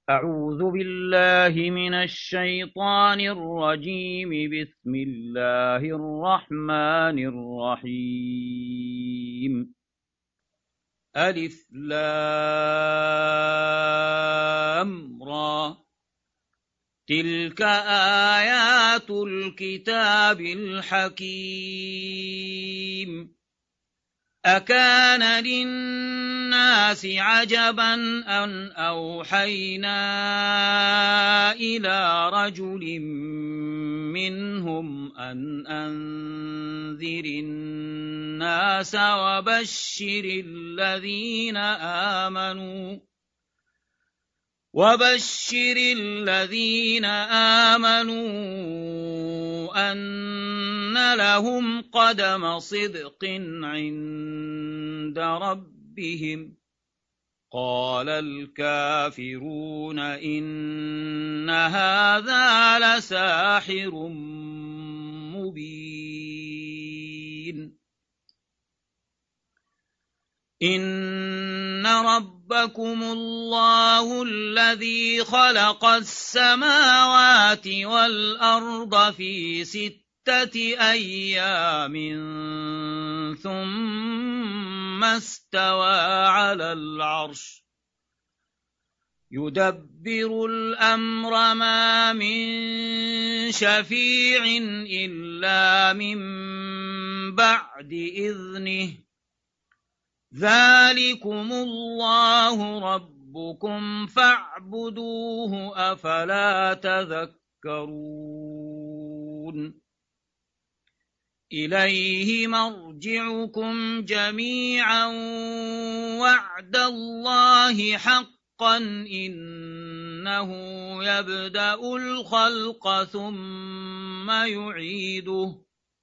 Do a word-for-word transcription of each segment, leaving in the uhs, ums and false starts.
أعوذ بالله من الشيطان الرجيم. بسم الله الرحمن الرحيم. ألف لام را، تلك آيات الكتاب الحكيم. أكان للناس عجبا أن أوحينا إلى رجل منهم أن أنذر الناس وبشر الذين آمنوا وبشر الذين آمنوا أن لهم قدم صدق عند ربهم. قال الكافرون إن هذا لساحر مبين. إن ربكم الله الذي خلق السماوات والأرض في ستة أيام ثم استوى على العرش يدبر الأمر ما من شفيع إلا من بعد إذنه. ذلكم الله ربكم فاعبدوه أفلا تذكرون. إليه مرجعكم جميعا وعد الله حقا إنه يبدأ الخلق ثم يعيده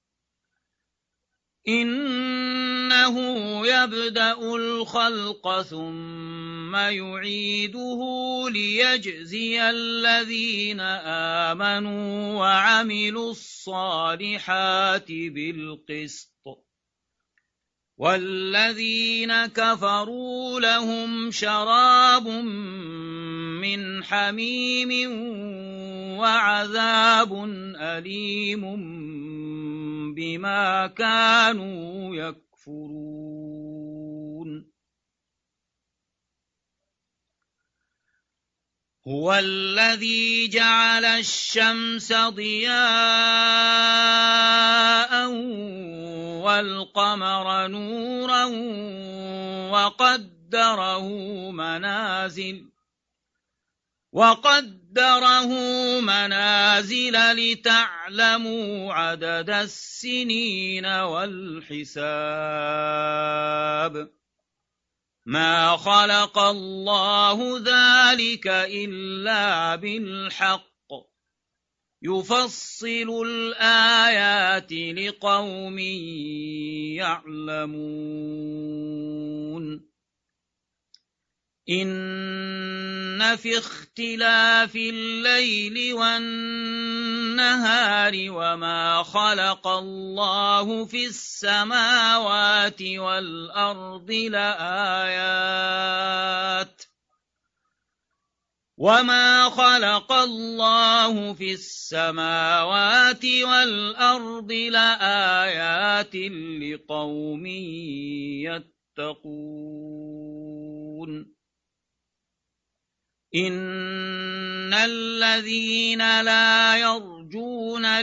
إنه يبدأ الخلق ثم يعيده ليجزي الذين آمنوا وعملوا الصالحات بالقسط، والذين كفروا لهم شراب من حميم وعذاب أليم بما كانوا يكفرون. هو الذي جعل الشمس ضياء والقمر نورا وقدره منازل وقدره منازل لتعلموا عدد السنين والحساب. ما خلق الله ذلك إلا بالحق يفصل الآيات لقوم يعلمون. إن في اختلاف الليل والنهار وما خلق الله في السماوات والأرض لآيات وما خلق الله في السماوات والأرض لآيات لقوم يتقون. إن الذين لا يرجون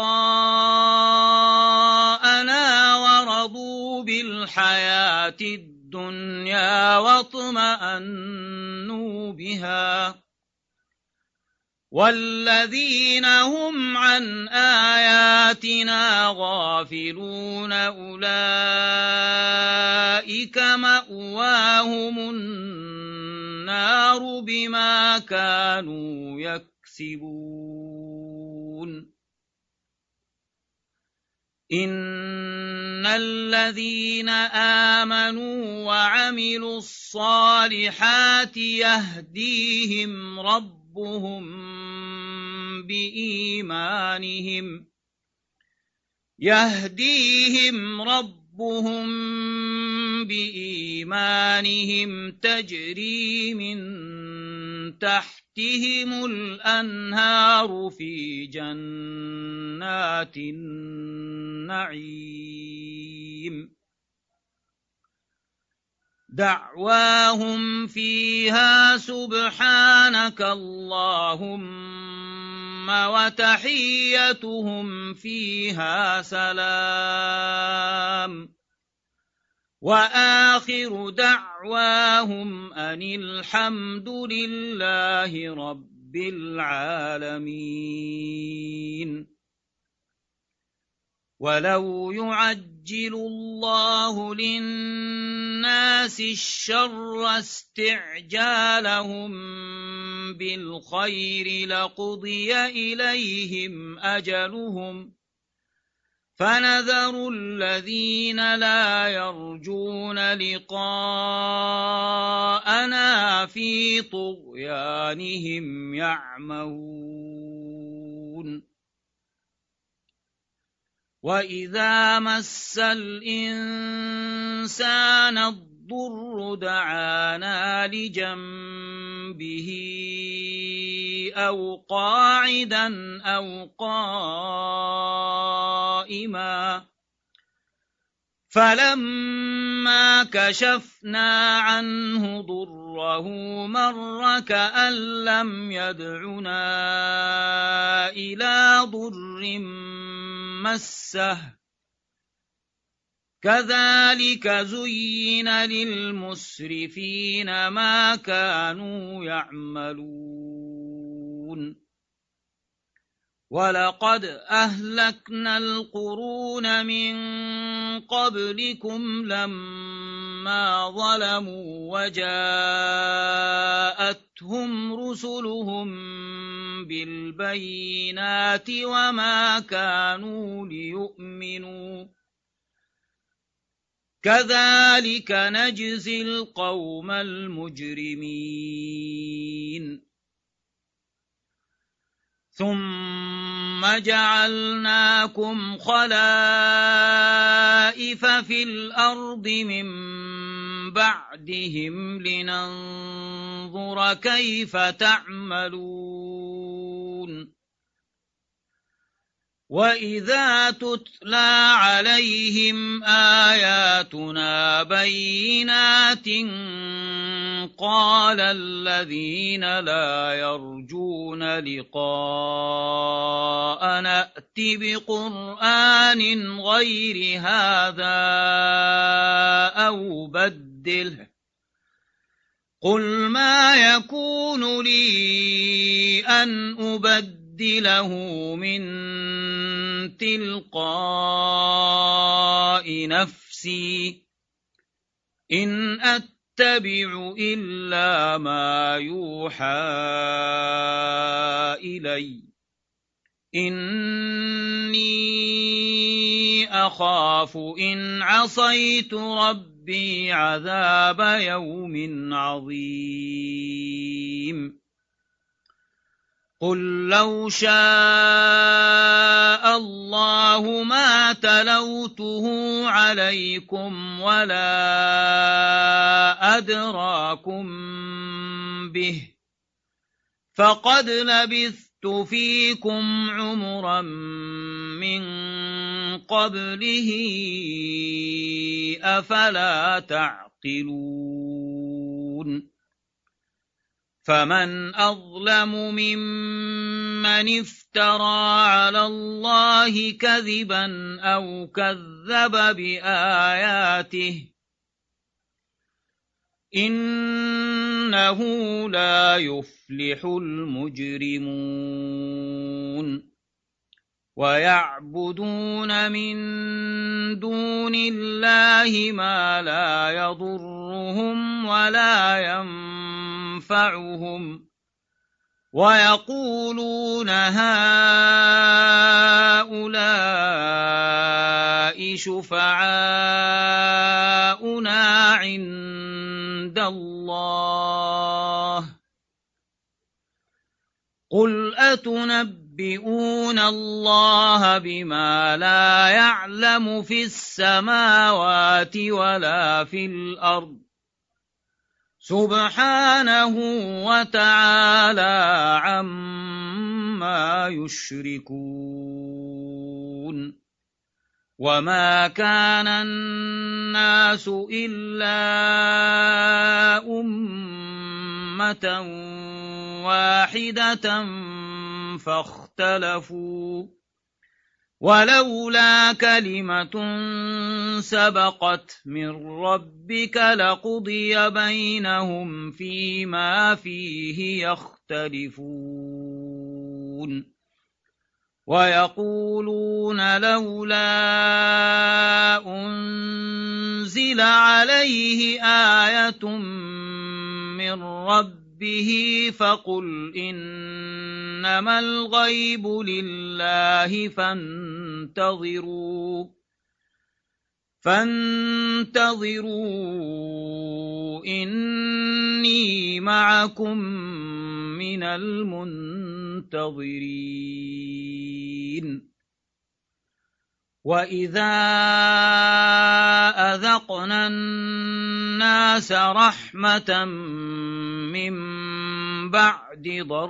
لقاءنا ورضوا بالحياة الدنيا واطمأنوا بها والذين هم عن آياتنا غافلون أولئك مأواهم النار بما كانوا يكسبون. إن الذين آمنوا وعملوا الصالحات يهديهم ربهم بإيمانهم يهديهم ربهم بإيمانهم تجري من تحتهم الأنهار في جنات النعيم دعواهم فيها سبحانك اللهم وتحيتهم فيها سلام وآخر دعواهم أن الحمد لله رب العالمين ولو يعجل الله للناس الشر استعجالهم بالخير لقضي إليهم أجلهم فنذر الذين لا يرجون لقاءنا في طغيانهم يعمهون وإذا مس الإنسان الضر دعانا لجنبه أو قاعدا أو قائما فلما كشفنا عنه ضره مر كأن لم يدعنا إلى ضر مسه كذلك زين للمسرفين ما كانوا يعملون ولقد أهلكنا القرون من قبلكم لما ظلموا وجاءتهم رسلهم بالبينات وما كانوا ليؤمنوا كذلك نجزي القوم المجرمين ثم جعلناكم خلائف في الأرض من بعدهم لننظر كيف تعملون وإذا تتلى عليهم آياتنا بينات قال الذين لا يرجون لقاءنا ائت بقرآن غير هذا أو بدله قل ما يكون لي أن أبدله له من تلقاء نفسي إن أتبع إلا ما يوحى إلي إني أخاف إن عصيت ربي عذاب يوم عظيم قل لو شاء الله ما تلوته عليكم ولا أدراكم به فقد لبثت فيكم عمرا من قبله أفلا تعقلون فمن أظلم ممن افترى على الله كذبا أو كذب بآياته إنه لا يفلح المجرمون ويعبدون من دون الله ما لا يضرهم ولا ينفعهم ويقولون هؤلاء شفعاؤنا عند الله قل أتنبئون الله بما لا يعلم في السماوات ولا في الأرض سبحانه وتعالى عما يشركون وما كان الناس إلا أمة واحدة فاختلفوا ولولا كلمة سبقت من ربك لقضي بينهم فيما فيه يختلفون ويقولون لولا أنزل عليه آية من ربه فقل إنما الغيب لله فانتظروا فانتظروا إني معكم من المنتظرين وإذا أذقنا الناس رحمة من بعد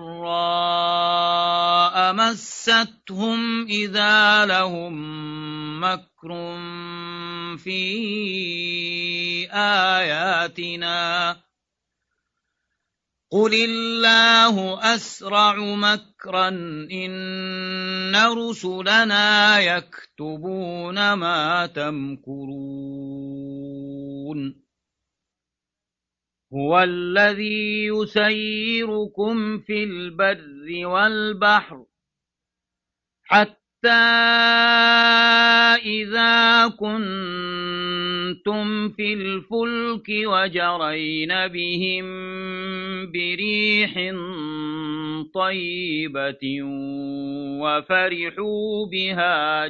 ضراء مستهم إذا لهم مكر في آياتنا قل الله أسرع مكرا إن رسلنا يكتبون ما تمكرون هو الذي يسيركم في البر والبحر حتى إذا كنتم في الفلك وجرين بهم بريح طيبة وفرحوا بها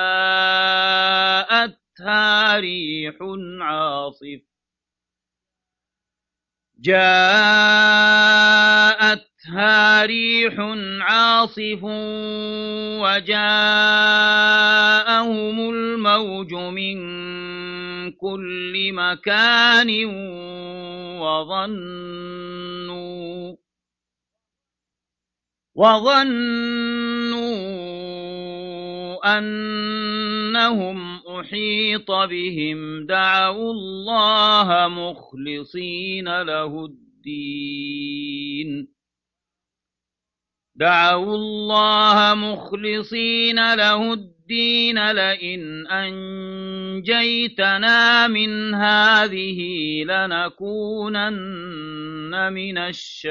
جاءتها ريح عاصف جاءتها ريح عاصف وجاءهم الموج من كل مكان وظنوا وظنوا أنهم أحيط بهم دعوا الله مخلصين له الدين دعوا الله مخلصين له الدين لئن أنجيتنا من هذه لنكونن من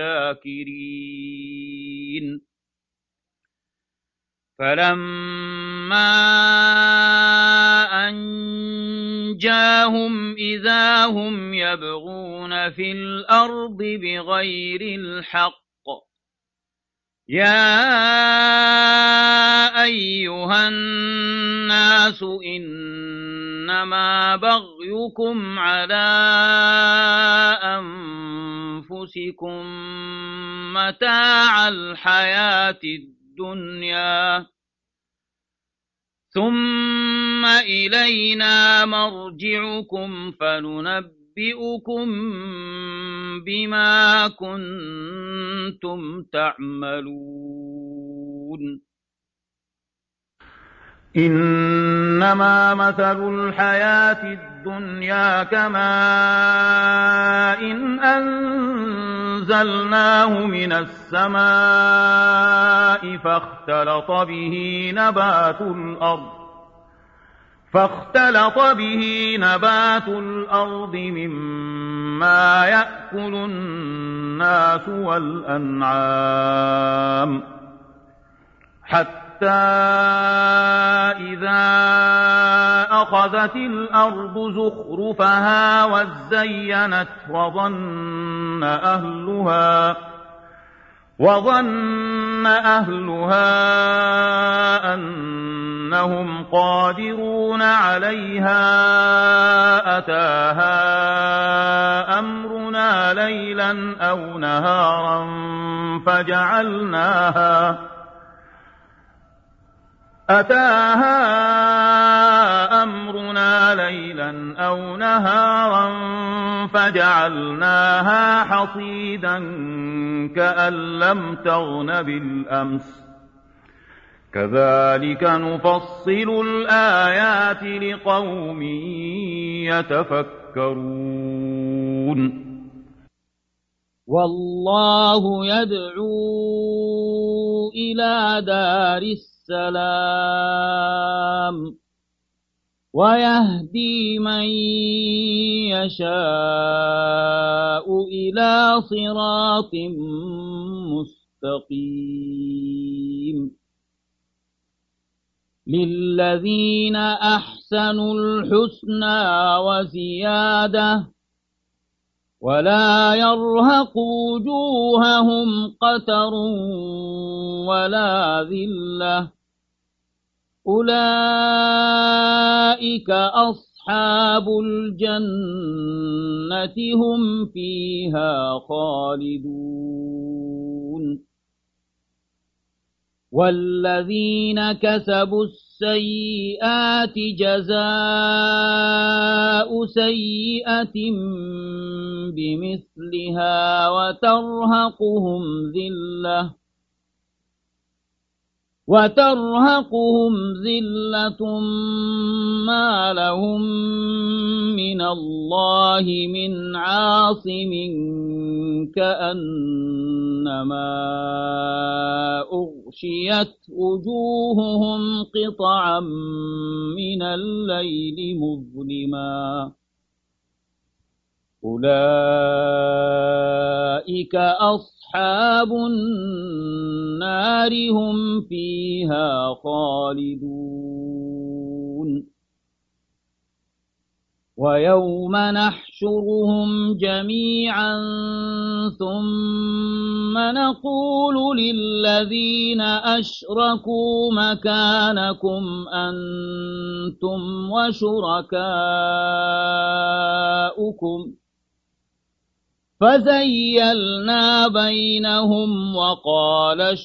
الشاكرين فلما أنجاهم إذا هم يبغون في الأرض بغير الحق يا أيها الناس إنما بغيكم على أنفسكم متاع الحياة الدنيا ثم إلينا مرجعكم فننبئكم بما كنتم تعملون إنما مثل الحياة الدنيا كماء إن أنزلناه من السماء فاختلط به نبات الأرض فاختلط به نبات الأرض مما يأكل الناس والأنعام حتى إذا أخذت الأرض زخرفها وزينت وظن أهلها وظن أهلها أنهم قادرون عليها أتاها أمرنا ليلا أو نهارا فجعلناها أتاها أمرنا ليلا أو نهارا فجعلناها حصيدا كأن لم تغن بالأمس كذلك نفصل الآيات لقوم يتفكرون والله يدعو إلى دار السلام ويهدي من يشاء إلى صراط مستقيم للذين أحسنوا الحسنى وزيادة ولا يرهق وجوههم قتر ولا ذلة أولئك أصحاب الجنة هم فيها خالدون والذين كسبوا السيئات جزاء سيئة بمثلها وترهقهم ذلة وترهقهم ذلة ما لهم من الله من عاصم كأنما أغشيت وجوههم قطعا من الليل مظلما أولئك أصحاب النار هم فيها خالدون ويوم نحشرهم جميعا ثم نقول للذين أشركوا مكانكم أنتم وشركاؤكم فزيلنا بينهم وقال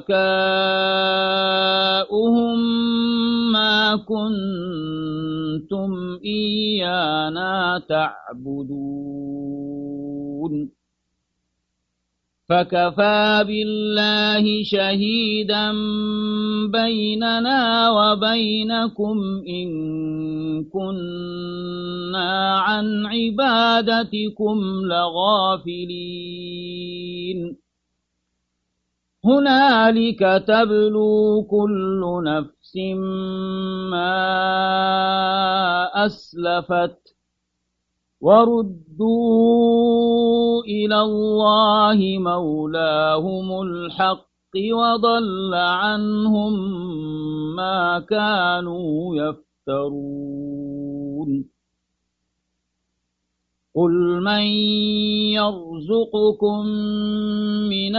شركاؤهم ما كنتم إيانا تعبدون فكفى بالله شهيدا بيننا وبينكم إن كنا عن عبادتكم لغافلين هنالك تبلو كل نفس ما أسلفت وردوا إلى الله مولاهم الحق وضل عنهم ما كانوا يفترون قل من يرزقكم من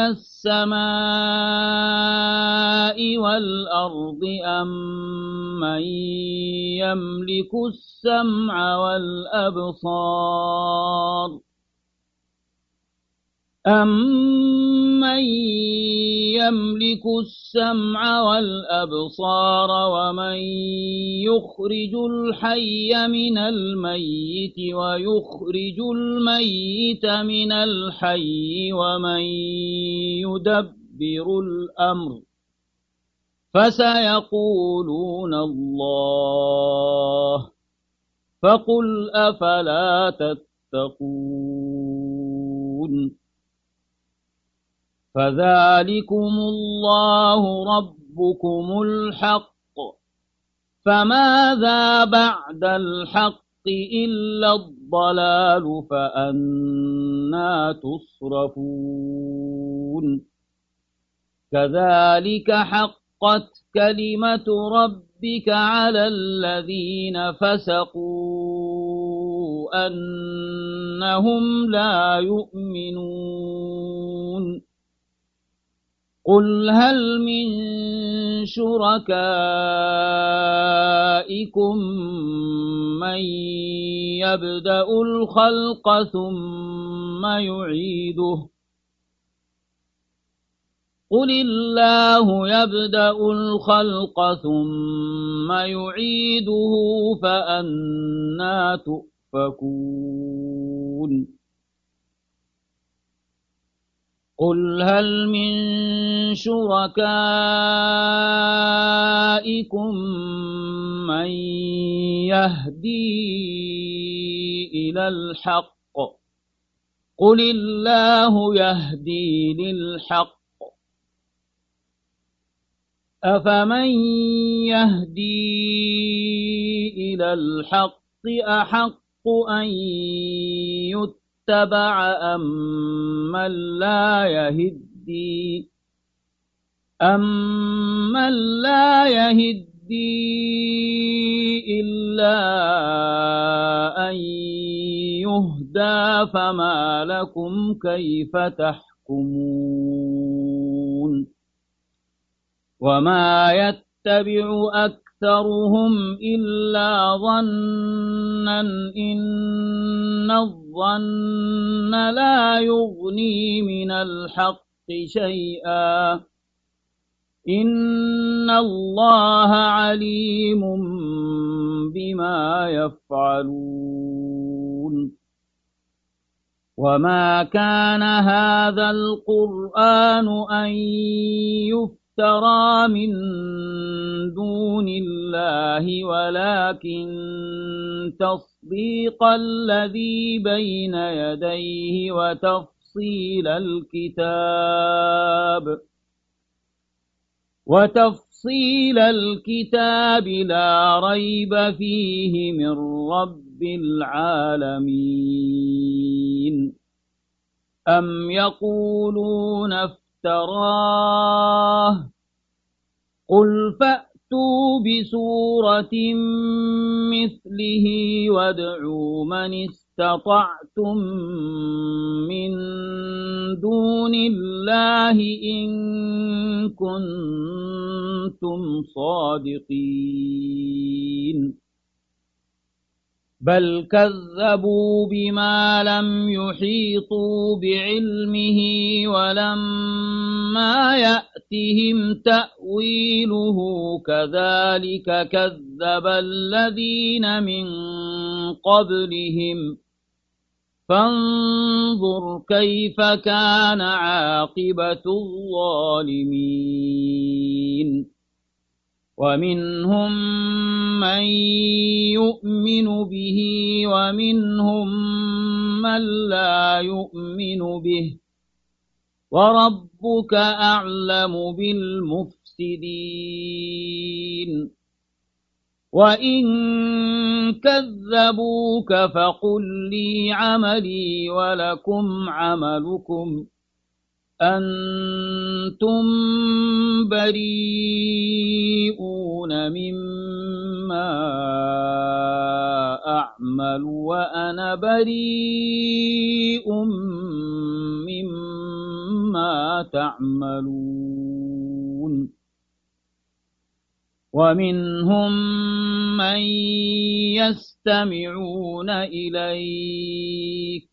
السماء والأرض أم من يملك السمع والأبصار أَمَّن يَمْلِكُ السَّمْعَ وَالْأَبْصَارَ وَمَن يُخْرِجُ الْحَيَّ مِنَ الْمَيِّتِ وَيُخْرِجُ الْمَيِّتَ مِنَ الْحَيِّ وَمَن يُدَبِّرُ الْأَمْرَ فَسَيَقُولُونَ اللَّهُ فَقُلْ أَفَلَا تَتَّقُونَ فذلكم الله ربكم الحق فماذا بعد الحق إلا الضلال فأنى تصرفون كذلك حقت كلمة ربك على الذين فسقوا أنهم لا يؤمنون قل هل من شركائكم من يبدأ الخلق ثم يعيده قل الله يبدأ الخلق ثم يعيده فأنى تؤفكون قل هل من شركائكم من يهدي إلى الحق قل الله يهدي للحق أفمن يهدي إلى الحق أحق أن يتبع أم من لا يهدي أم من لا يهدي إلا أن يهدى فما لكم كيف تحكمون وما يتبع أكثرهم إلا ظنا إن الظن لا يغني من الحق شيئا إن الله عليم بما يفعلون وما كان هذا القرآن أن يفترى ترى من دون الله ولكن تصديق الذي بين يديه وتفصيل الكتاب وتفصيل الكتاب لا ريب فيه من رب العالمين أم يقولون افتراه قل فأتوا بسورة مثله وادعوا من استطعتم من دون الله إن كنتم صادقين بل كذبوا بما لم يحيطوا بعلمه ولما يأتهم تأويله كذلك كذب الذين من قبلهم فانظر كيف كان عاقبة الظالمين ومنهم من يؤمن به ومنهم من لا يؤمن به وربك أعلم بالمفسدين وإن كذبوك فقل لي عملي ولكم عملكم أنتم بريئون مما أعمل وأنا بريء مما تعملون ومنهم من يستمعون إليك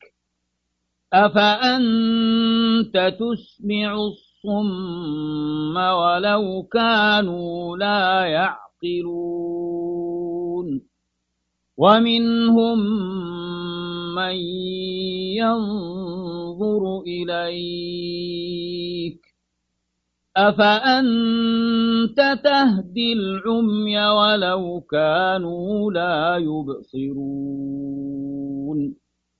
أفأنت تسمع الصم ولو كانوا لا يعقلون ومنهم من ينظر إليك أفأنت تهدي العمي ولو كانوا لا يبصرون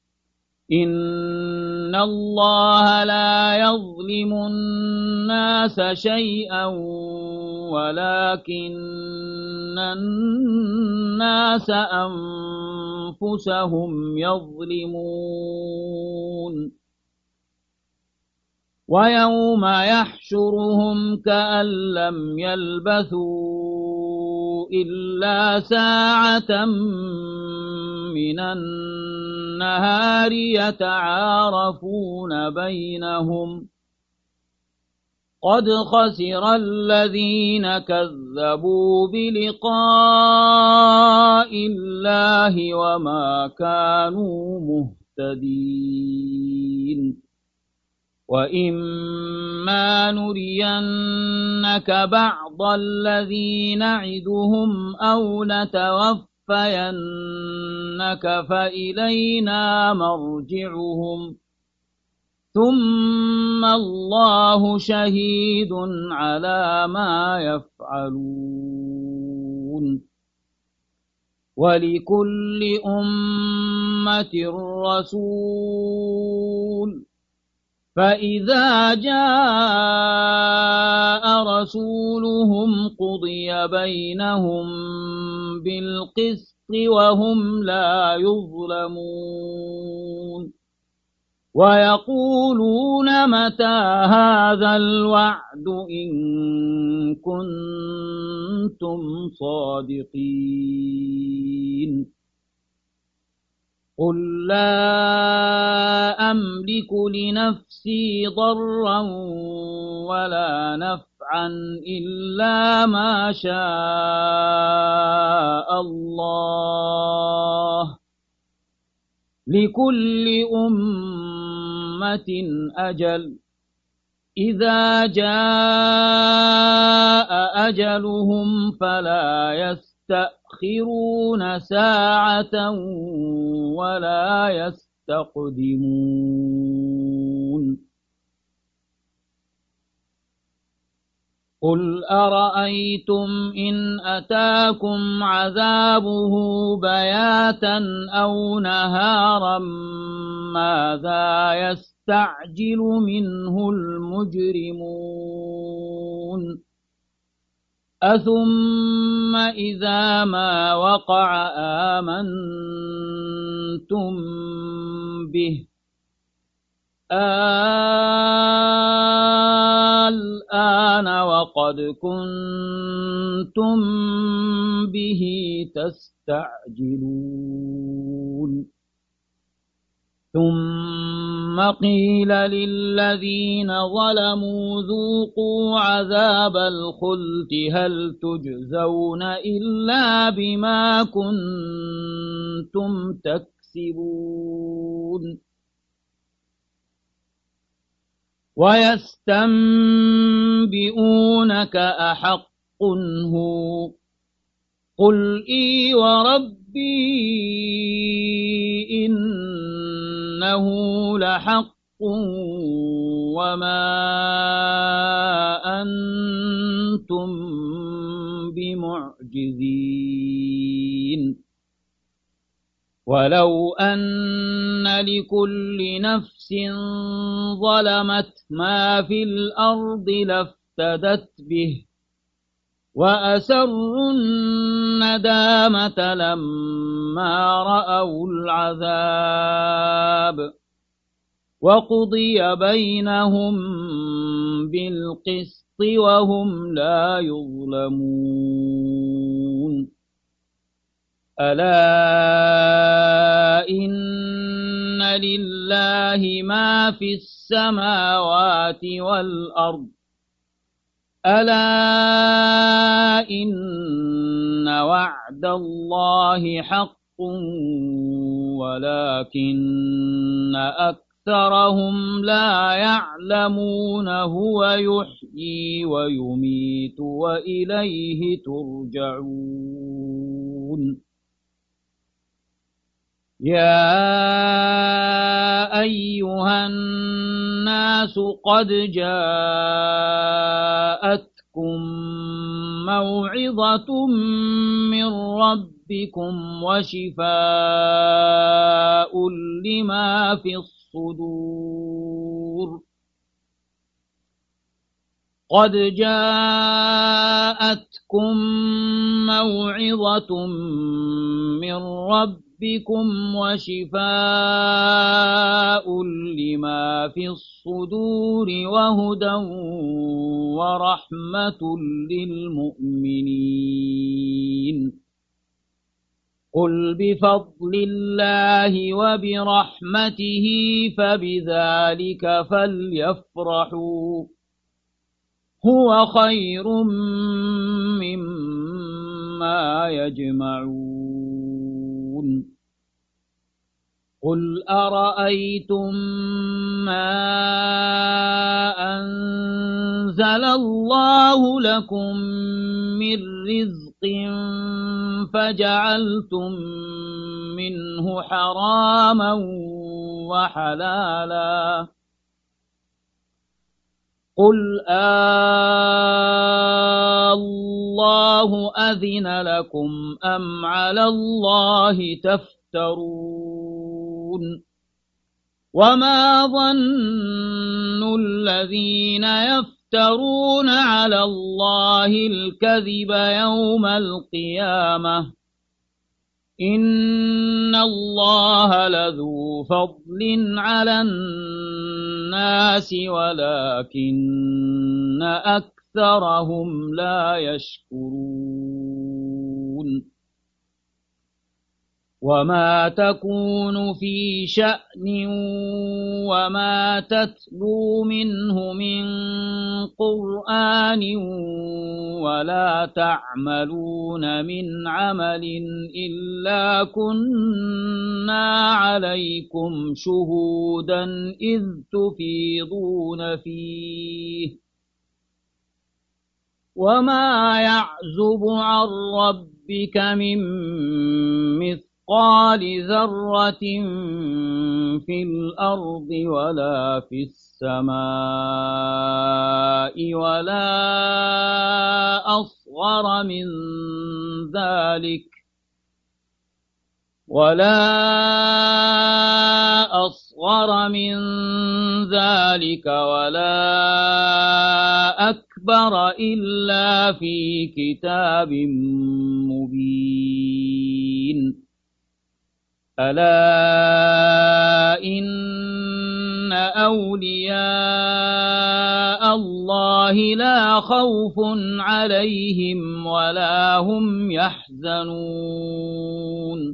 إن الله لا يظلم الناس شيئا ولكن الناس أنفسهم يظلمون ويوم يحشرهم كأن لم يلبثوا إلا ساعة من النهار يتعارفون بينهم قد خسر الذين كذبوا بلقاء الله وما كانوا مهتدين وإما فإما نرينك بعض الذي نعدهم أو نتوفينك فإلينا مرجعهم ثم الله شهيد على ما يفعلون ولكل أمة رسول فإذا جاء رسولهم قضي بينهم بالقسط وهم لا يظلمون ويقولون متى هذا الوعد إن كنتم صادقين قل لا أملك لنفسي ضرا ولا نفعا إلا ما شاء الله لكل أمة أجل إذا جاء أجلهم فلا يستأخرون ساعة ولا يستقدمون قل أرأيتم إن أتاكم عذابه بياتا أو نهارا ماذا يستعجل منه المجرمون أثم إذا ما وقع آمنتم به الآن وقد كنتم به تستعجلون ثم قيل للذين ظلموا ذوقوا عذاب الخلد هل تجزون إلا بما كنتم تكسبون ويستنبئونك أحق هو قل إي وربي إنه لحق وما أنتم بمعجزين ولو أن لكل نفس ظلمت ما في الأرض لافتدت به وأسروا الندامة لما رأوا العذاب وقضي بينهم بالقسط وهم لا يظلمون ألا إن لله ما في السماوات والأرض ألا إن وعد الله حق ولكن أكثرهم لا يعلمون هو يحيي ويميت وإليه ترجعون يا أيها الناس قد جاءتكم موعظة من ربكم وشفاء لما في الصدور قد جاءتكم موعظة من ربكم بكم وشفاء لما في الصدور وهدى ورحمة للمؤمنين قل بفضل الله وبرحمته فبذلك فليفرحوا هو خير مما يجمعون قل أرأيتم ما أنزل أنزل الله لكم من رزق فجعلتم منه حراما وحلالا قل آه الله أذن لكم أم على الله تفترون وما ظن الذين يفترون على الله الكذب يوم القيامة إن الله لذو فضل على الناس ولكن أكثرهم لا يشكرون وما تكون في شأن وما تتلو منه من قرآن ولا تعملون من عمل إلا كنا عليكم شهودا إذ تفيضون فيه وما يعزب عن ربك من مثل مثقال ذرة في الأرض ولا في السماء ولا أصغر من ذلك ولا أصغر من ذلك ولا أكبر إلا في كتاب مبين ألا إن أولياء الله لا خوف عليهم ولا هم يحزنون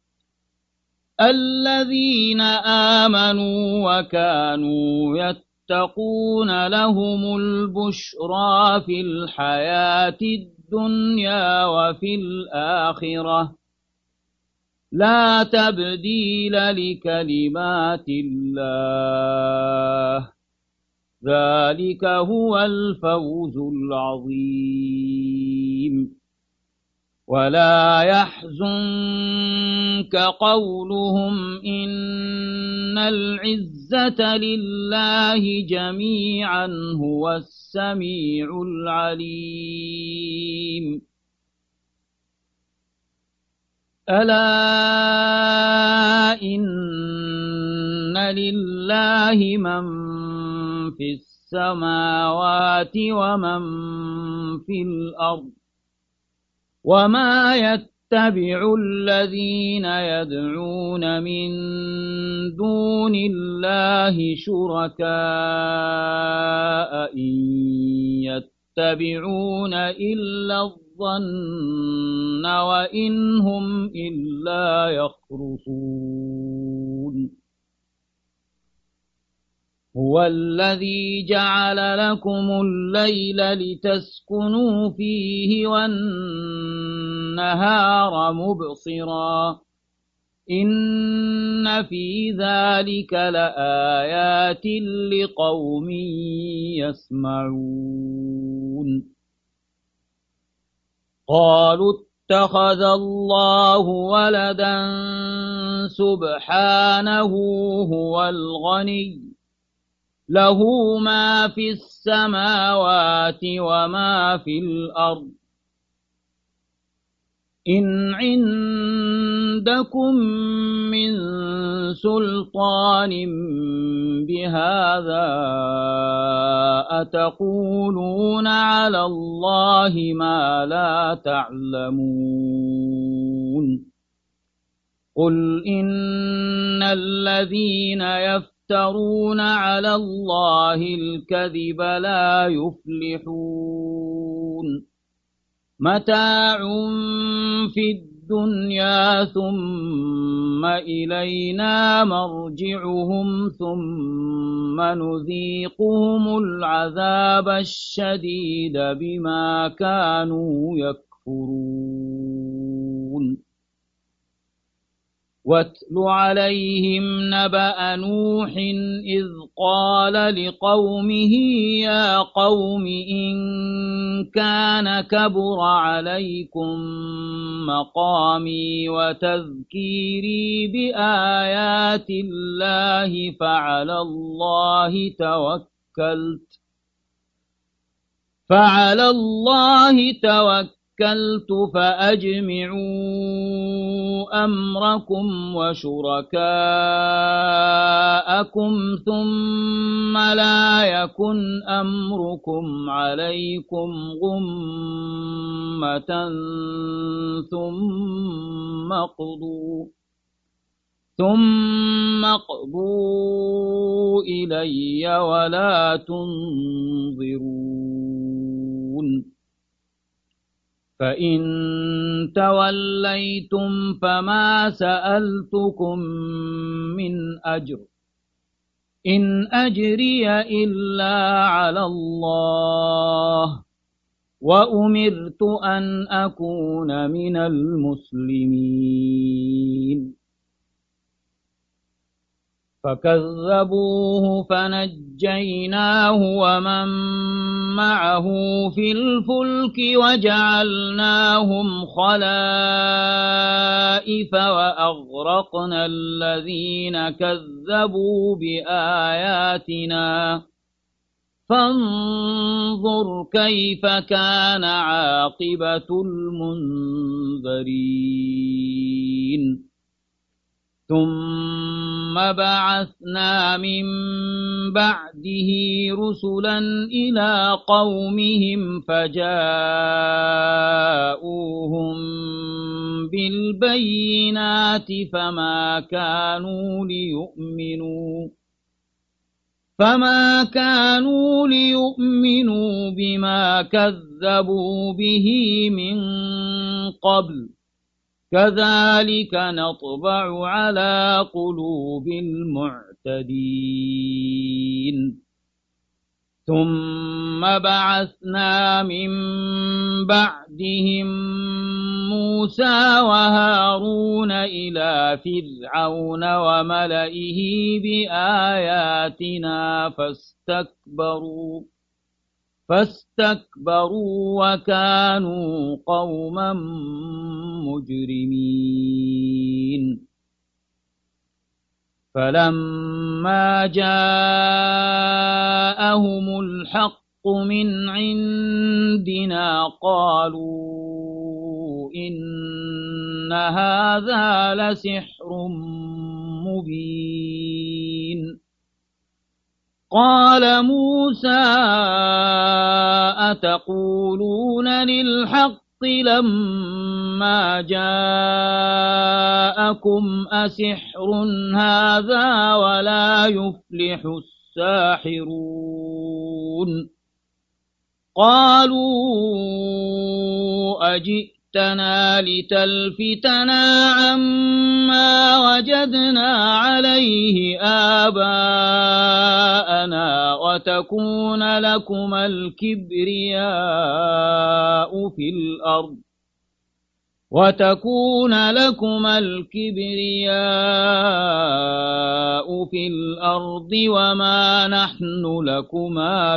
الذين آمنوا وكانوا يتقون لهم البشرى في الحياة الدنيا وفي الآخرة لا تبديل لكلمات الله ذلك هو الفوز العظيم ولا يحزنك قولهم إن العزة لله جميعا هو السميع العليم ألا إن لله من في السماوات ومن في الأرض وما يتبع الذين يدعون من دون الله شركاء إن يتبعون إلا الظن وإن هم إلا يخرصون هو الذي جعل لكم الليل لتسكنوا فيه والنهار مبصرا إن في ذلك لآيات لقوم يسمعون قالوا اتخذ الله ولدا سبحانه هو الغني له ما في السماوات وما في الأرض إن عندكم من سلطان بهذا أتقولون على الله ما لا تعلمون قل إن الذين يفترون على الله الكذب لا يفلحون متاع في الدنيا ثم إلينا مرجعهم ثم نذيقهم العذاب الشديد بما كانوا يكفرون واتل عليهم نبأ نوح إذ قال لقومه يا قوم إن كان كبر عليكم مقامي وتذكيري بآيات الله فعلى الله توكلت فعلى الله توكلت فأجمعوا أمركم وشركاءكم ثم لا يكن أمركم عليكم غمة ثم قضوا ثم اقضوا إلي ولا تنظرون فإن توليتم فما سألتكم من أجر إن أجري إلا على الله وأمرت أن أكون من المسلمين فكذبوه فنجيناه ومن معه في الفلك وجعلناهم خلائف وأغرقنا الذين كذبوا بآياتنا فانظر كيف كان عاقبة المنذرين ثم بعثنا من بعده رسلا إلى قومهم فجاءوهم بالبينات فما كانوا ليؤمنوا فما كانوا ليؤمنوا بما كذبوا به من قبل كذلك نطبع على قلوب المعتدين ثم بعثنا من بعدهم موسى وهارون إلى فرعون وملئه بآياتنا فاستكبروا فاستكبروا وكانوا قوما مجرمين فلما جاءهم الحق من عندنا قالوا إن هذا لسحر مبين قال موسى أتقولون للحق لما جاءكم أسحر هذا ولا يفلح الساحرون قالوا أجئتنا لتلفتنا عما وجدنا عليه آباءنا وتكون لكما الكبرياء في الأرض وتكون لكما الكبرياء في الأرض وما نحن لكما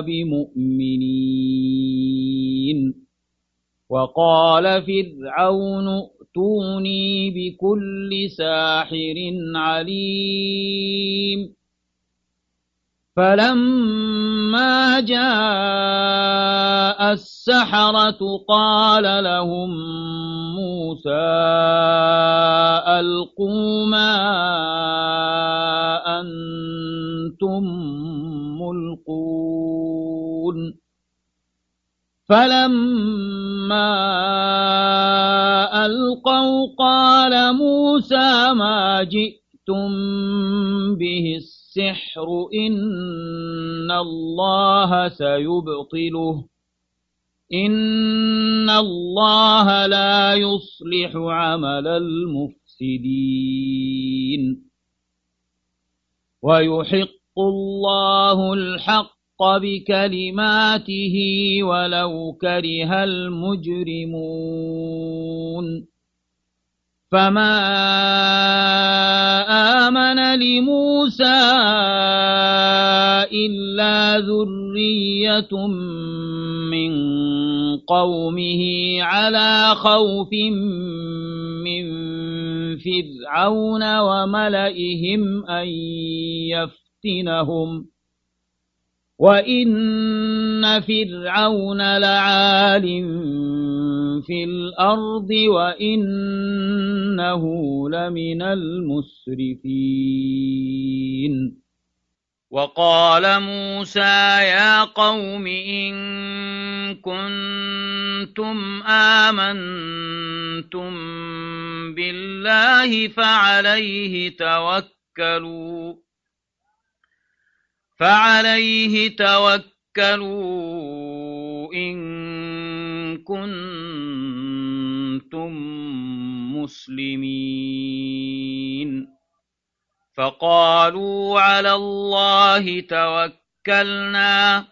بمؤمنين وقال فرعون ائتوني بكل ساحر عليم فلما جاء السحرة قال لهم موسى ألقوا ما أنتم ملقون فلما ألقوا قال موسى ما جئتم به السحر إن الله سيبطله إن الله لا يصلح عمل المفسدين ويحق الله الحق بكلماته ولو كره المجرمون فما آمن لموسى إلا ذرية من قومه على خوف من فرعون وملئهم أن يفتنهم وإن فرعون لعال في الأرض وإنه لمن المسرفين. وقال موسى يا قوم إن كنتم آمنتم بالله فعليه توكلوا فعليه توكلوا إن كنتم مسلمين. فقالوا على الله توكلنا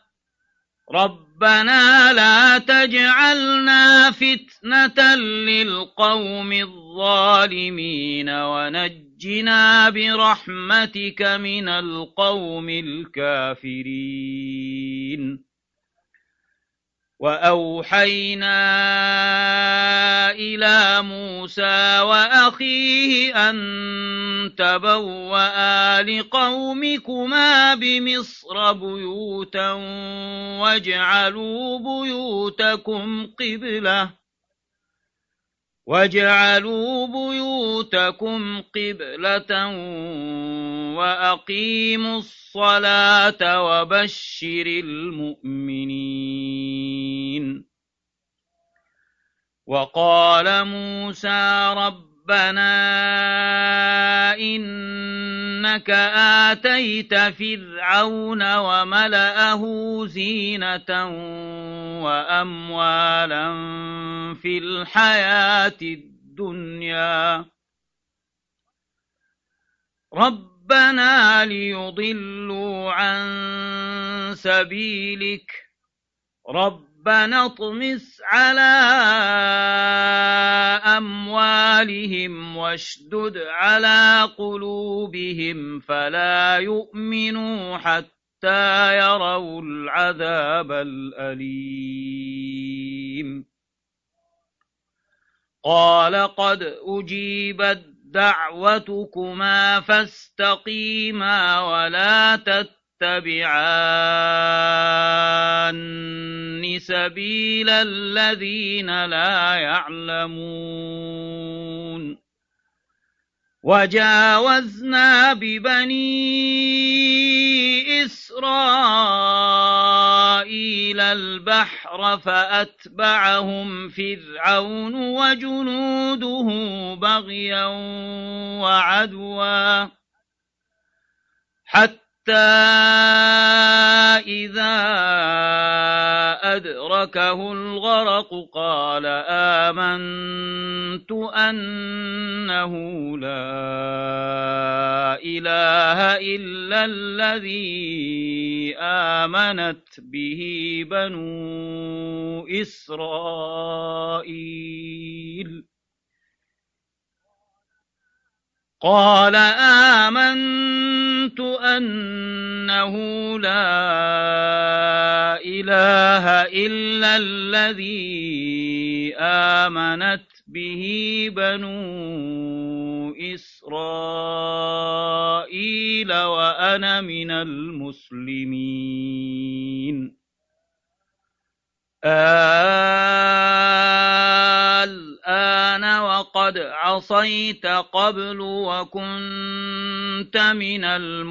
ربنا لا تجعلنا فتنة للقوم الظالمين ونجنا برحمتك من القوم الكافرين. وأوحينا إلى موسى وأخيه أن تبوأ لقومكما بمصر بيوتا واجعلوا بيوتكم قبلة واجعلوا بيوتكم قبلة وأقيموا الصلاة وبشر المؤمنين. وقال موسى ربنا إنك آتيت فرعون وملأه زينة وأموالا في الحياة الدنيا ربنا ليضلوا عن سبيلك ربنا اطمس على أموالهم واشدد على قلوبهم فلا يؤمنوا حتى يروا العذاب الأليم. قال قد أجيبت دعوتكما فاستقيما ولا تتبعان سبيل الذين لا يعلمون. وجاوزنا ببني إسرائيل البحر فأتبعهم فرعون وجنوده بغيا وعدوا حتى إذا أدركه الغرق قال آمنت أنه لا إله إلا الذي آمنت به بنو إسرائيل. قال آمنت أنه لا إله إلا الذي آمنت به بنو إسرائيل وأنا من المسلمين. الآن وقد عصيت قبل وكنت من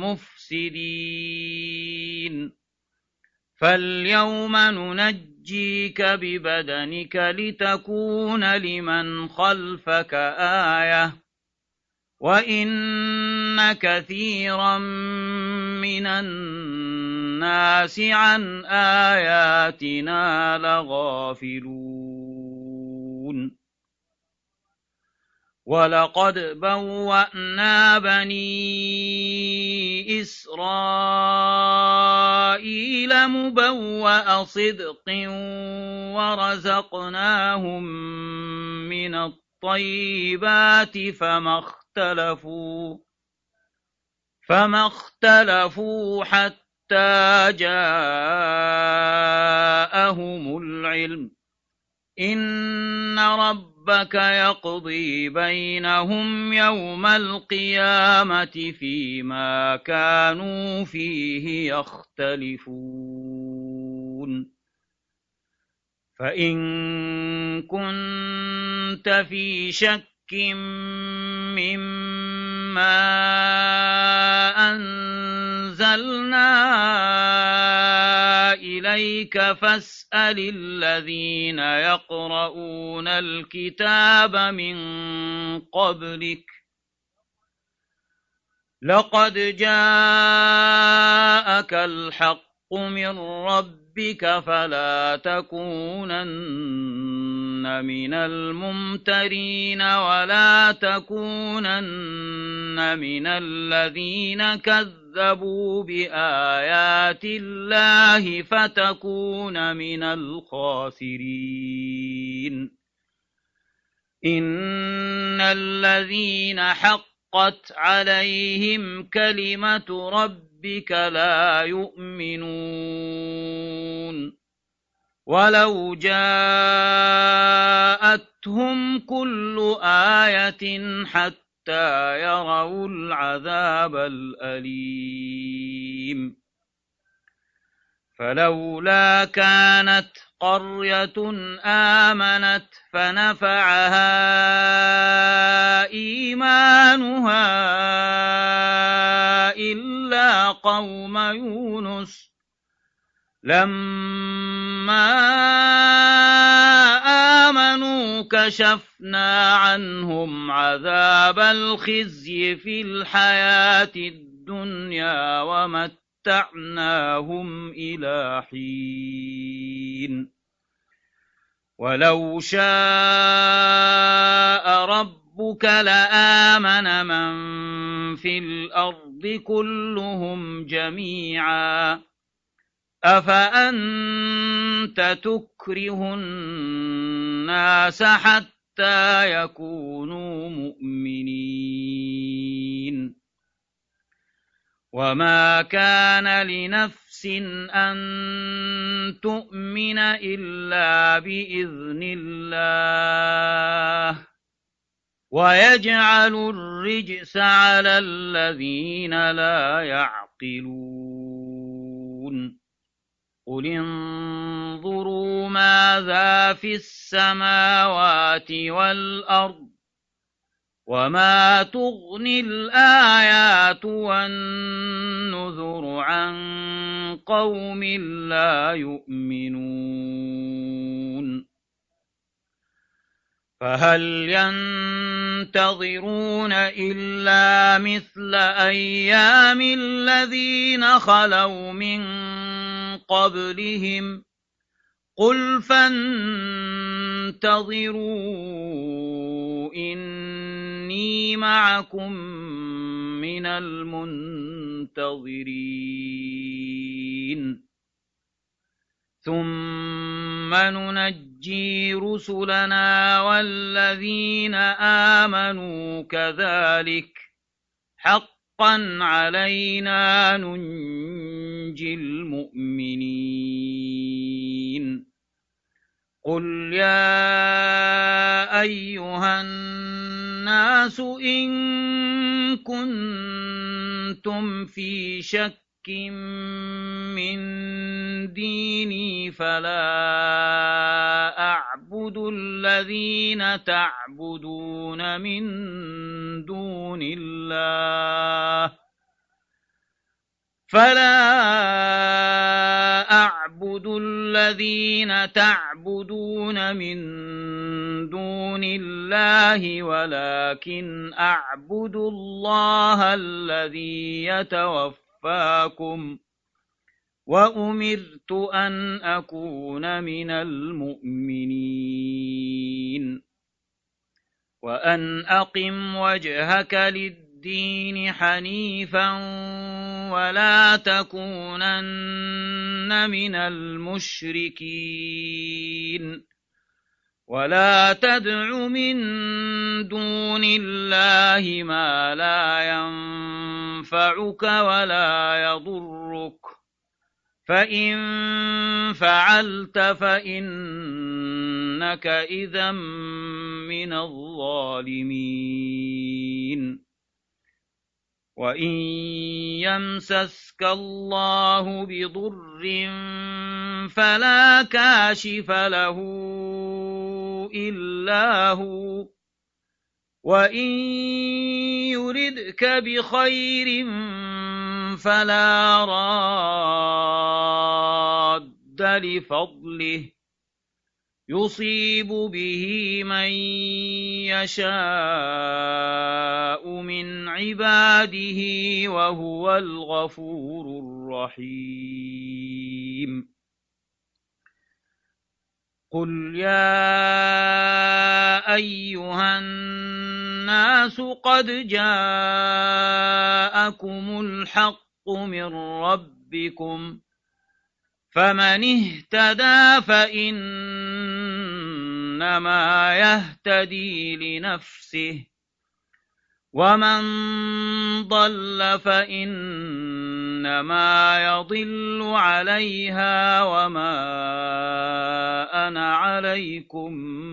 المفسدين فاليوم ننجيك ببدنك لتكون لمن خلفك آية وإن كثيرا من الناس عن آياتنا لغافلون. ولقد بوأنا بني إسرائيل مبوأ صدق ورزقناهم من الطيبات الطيبات فما اختلفوا فما اختلفوا حتى جاءهم العلم إن ربك يقضي بينهم يوم القيامة فيما كانوا فيه يختلفون فإن كنت في شك مما أنزلنا إليك فاسأل الذين يقرؤون الكتاب من قبلك لقد جاءك الحق من ربك فلا تكونن من الممترين ولا تكونن من الذين كذبوا بآيات الله فتكون من الخاسرين إن الذين حقت عليهم كلمة ربك لا يؤمنون ولو جاءتهم كل آية حتى يروا العذاب الأليم فلولا كانت قرية آمنت فنفعها إيمانها إلا قوم يونس لما آمنوا كشفنا عنهم عذاب الخزي في الحياة الدنيا ومتعناهم إلى حين ولو شاء ربك لآمن من في الأرض كلهم جميعا أفأنت تكره الناس حتى يكونوا مؤمنين وما كان لنفس أن تؤمن إلا بإذن الله ويجعل الرجس على الذين لا يعقلون قل انظروا ماذا في السماوات والأرض وما تغني الآيات والنذر عن قوم لا يؤمنون فهل ينتظرون إلا مثل أيام الذين خلوا من قبلهم قل فانتظروا إني معكم من المنتظرين ثم ننجي رسلنا والذين آمنوا كذلك حقا علينا ننجي المؤمنين قل يا أيها الناس إن كنتم في شك من ديني فلا أعبد الذين تعبدون من دون الله فلا أعبد الذين تعبدون من دون الله ولكن أعبد الله الذي يتوفاكم وأمرت أن أكون من المؤمنين وأن أقم وجهك للدين حنيفا ولا تكونن من المشركين ولا تدع من دون الله ما لا ينفعك ولا يضرك فإن فعلت فإنك إذا من الظالمين وإن يمسسك الله بضر فلا كاشف له إلا هو وإن يردك بخير فلا راد لفضله يصيب به من يشاء من عباده وهو الغفور الرحيم قل يا أيها الناس قد جاءكم الحق من ربكم فمن اهتدى فإنما يهتدي لنفسه ومن ضل فإنما يضل عليها وما أنا عليكم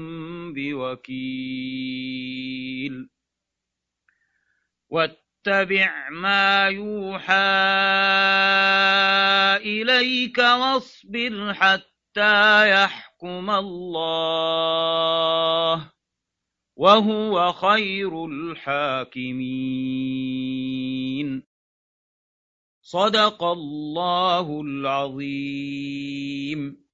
بوكيل واتبع ما يوحى إليك واصبر حتى يحكم الله وهو خير الحاكمين صدق الله العظيم.